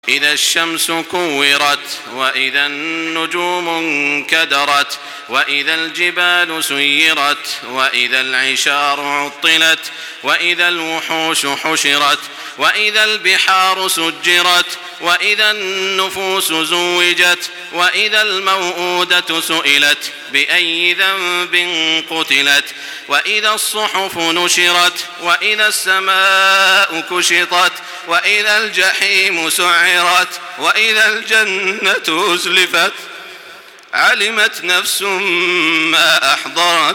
إذا الشمس كورت وإذا النجوم انكدرت وإذا الجبال سيرت وإذا العشار عطلت وإذا الوحوش حشرت وإذا البحار سجرت وإذا النفوس زوجت وإذا الموءودة سئلت بأي ذنب قتلت وإذا الصحف نشرت وإذا السماء كشطت وإذا الجحيم سعرت وإذا الجنة أزلفت علمت نفس ما أحضرت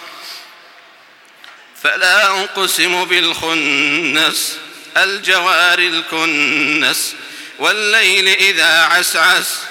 فلا أقسم بالخنس الجوار الكنس والليل إذا عسعس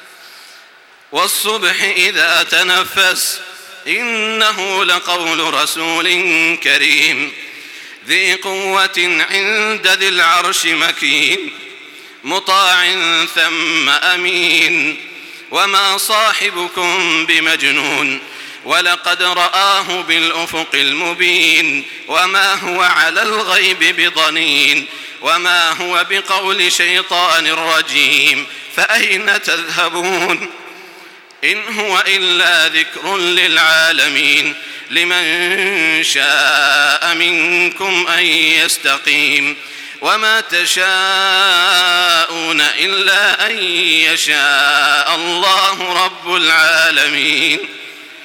والصبح إذا تنفس إنه لقول رسول كريم ذي قوة عند ذي العرش مكين مطاع ثم أمين وما صاحبكم بمجنون ولقد رآه بالأفق المبين وما هو على الغيب بضنين وما هو بقول شيطان رجيم فأين تذهبون إن هو إلا ذكر للعالمين لمن شاء منكم أن يستقيم وما تشاءون إلا أن يشاء الله رب العالمين.